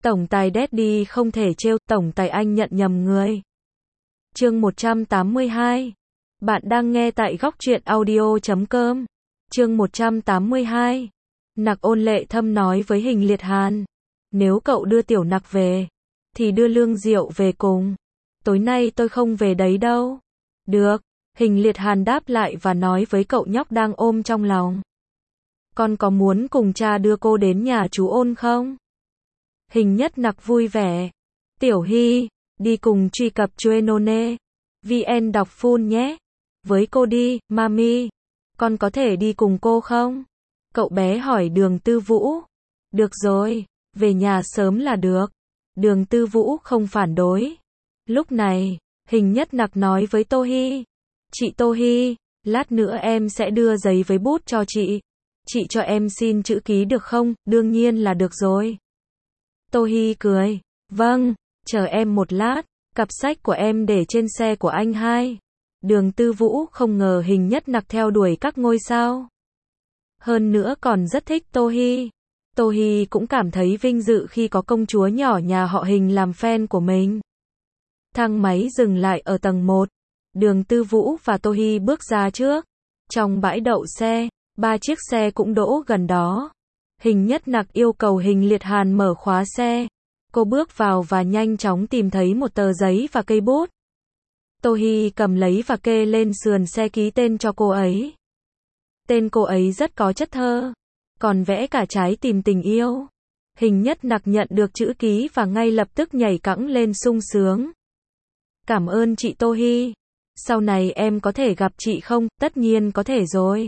Tổng tài Daddy không thể trêu, tổng tài anh nhận nhầm người. Chương 182. Bạn đang nghe tại góc truyện audio.com. Chương 182. Nặc Ôn Lệ Thâm nói với Hình Liệt Hàn. Nếu cậu đưa Tiểu Nặc về, thì đưa Lương Diệu về cùng. Tối nay tôi không về đấy đâu. Được. Hình Liệt Hàn đáp lại và nói với cậu nhóc đang ôm trong lòng. Con có muốn cùng cha đưa cô đến nhà chú Ôn không? Hình Nhất Nặc vui vẻ. Tiểu Hy, đi cùng truy cập Chuenone VN đọc full nhé. Với cô đi, mami. Con có thể đi cùng cô không? Cậu bé hỏi Đường Tư Vũ. Được rồi, về nhà sớm là được. Đường Tư Vũ không phản đối. Lúc này, Hình Nhất Nặc nói với Tô Hy. Chị Tô Hy, lát nữa em sẽ đưa giấy với bút cho chị. Chị cho em xin chữ ký được không? Đương nhiên là được rồi. Tô Hy cười. Vâng, chờ em một lát. Cặp sách của em để trên xe của anh hai. Đường Tư Vũ không ngờ Hình Nhất Nặc theo đuổi các ngôi sao. Hơn nữa còn rất thích Tô Hy. Tô Hy cũng cảm thấy vinh dự khi có công chúa nhỏ nhà họ Hình làm fan của mình. Thang máy dừng lại ở tầng 1. Đường Tư Vũ và Tô Hy bước ra trước. Trong bãi đậu xe, 3 chiếc xe cũng đỗ gần đó. Hình Nhất Nặc yêu cầu Hình Liệt Hàn mở khóa xe. Cô bước vào và nhanh chóng tìm thấy một tờ giấy và cây bút. Tô Hy cầm lấy và kê lên sườn xe ký tên cho cô ấy. Tên cô ấy rất có chất thơ, còn vẽ cả trái tim tình yêu. Hình Nhất Nặc nhận được chữ ký và ngay lập tức nhảy cẫng lên sung sướng. Cảm ơn chị Tô Hy. Sau này em có thể gặp chị không? Tất nhiên có thể rồi.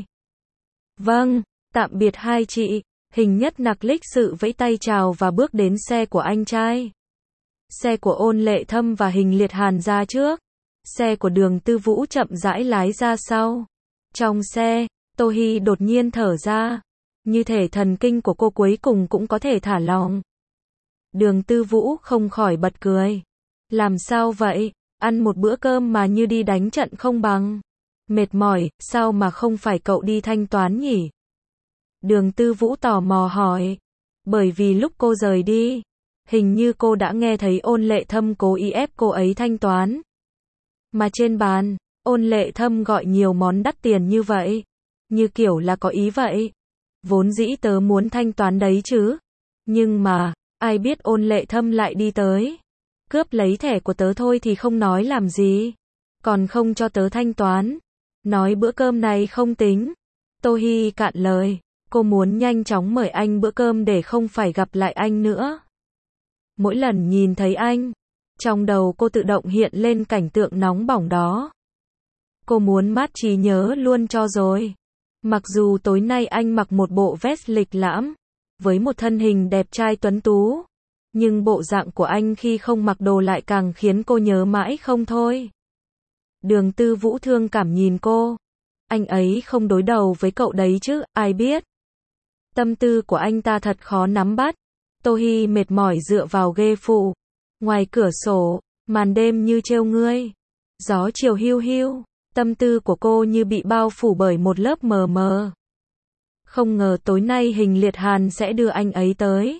Vâng, tạm biệt hai chị. Hình Nhất Nặc lịch sự vẫy tay chào và bước đến xe của anh trai. Xe của Ôn Lệ Thâm và Hình Liệt Hàn ra trước. Xe của Đường Tư Vũ chậm rãi lái ra sau. Trong xe, Tô Hy đột nhiên thở ra. Như thể thần kinh của cô cuối cùng cũng có thể thả lỏng. Đường Tư Vũ không khỏi bật cười. Làm sao vậy? Ăn một bữa cơm mà như đi đánh trận không bằng. Mệt mỏi, sao mà không phải cậu đi thanh toán nhỉ? Đường Tư Vũ tò mò hỏi. Bởi vì lúc cô rời đi, hình như cô đã nghe thấy Ôn Lệ Thâm cố ý ép cô ấy thanh toán. Mà trên bàn, Ôn Lệ Thâm gọi nhiều món đắt tiền như vậy. Như kiểu là có ý vậy. Vốn dĩ tớ muốn thanh toán đấy chứ. Nhưng mà, ai biết Ôn Lệ Thâm lại đi tới. Cướp lấy thẻ của tớ thôi thì không nói làm gì. Còn không cho tớ thanh toán. Nói bữa cơm này không tính. Tô Hy cạn lời. Cô muốn nhanh chóng mời anh bữa cơm để không phải gặp lại anh nữa. Mỗi lần nhìn thấy anh, trong đầu cô tự động hiện lên cảnh tượng nóng bỏng đó. Cô muốn mát trí nhớ luôn cho rồi. Mặc dù tối nay anh mặc một bộ vest lịch lãm, với một thân hình đẹp trai tuấn tú, nhưng bộ dạng của anh khi không mặc đồ lại càng khiến cô nhớ mãi không thôi. Đường Tư Vũ thương cảm nhìn cô. Anh ấy không đối đầu với cậu đấy chứ, ai biết. Tâm tư của anh ta thật khó nắm bắt. Tô Hy mệt mỏi dựa vào ghế phụ. Ngoài cửa sổ, màn đêm như trêu ngươi. Gió chiều hiu hiu. Tâm tư của cô như bị bao phủ bởi một lớp mờ mờ. Không ngờ tối nay Hình Liệt Hàn sẽ đưa anh ấy tới.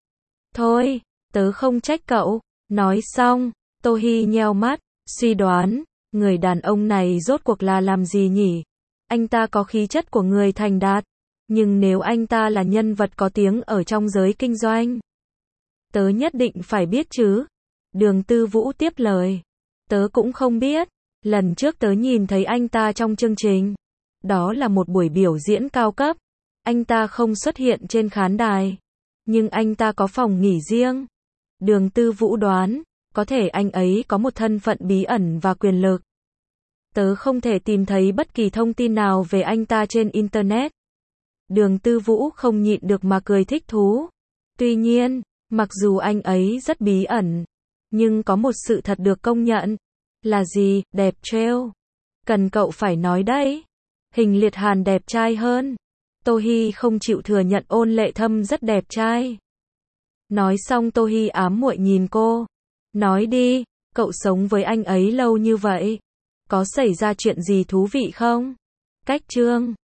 Thôi, tớ không trách cậu. Nói xong, Tô Hy nheo mắt, suy đoán, người đàn ông này rốt cuộc là làm gì nhỉ? Anh ta có khí chất của người thành đạt. Nhưng nếu anh ta là nhân vật có tiếng ở trong giới kinh doanh, tớ nhất định phải biết chứ. Đường Tư Vũ tiếp lời. Tớ cũng không biết. Lần trước tớ nhìn thấy anh ta trong chương trình. Đó là một buổi biểu diễn cao cấp. Anh ta không xuất hiện trên khán đài. Nhưng anh ta có phòng nghỉ riêng. Đường Tư Vũ đoán, có thể anh ấy có một thân phận bí ẩn và quyền lực. Tớ không thể tìm thấy bất kỳ thông tin nào về anh ta trên Internet. Đường Tư Vũ không nhịn được mà cười thích thú. Tuy nhiên, mặc dù anh ấy rất bí ẩn, nhưng có một sự thật được công nhận. Là gì? Đẹp trêu. Cần cậu phải nói đấy. Hình Liệt Hàn đẹp trai hơn. Tô Hy không chịu thừa nhận Ôn Lệ Thâm rất đẹp trai. Nói xong Tô Hy ám muội nhìn cô. Nói đi, cậu sống với anh ấy lâu như vậy. Có xảy ra chuyện gì thú vị không? Cách chương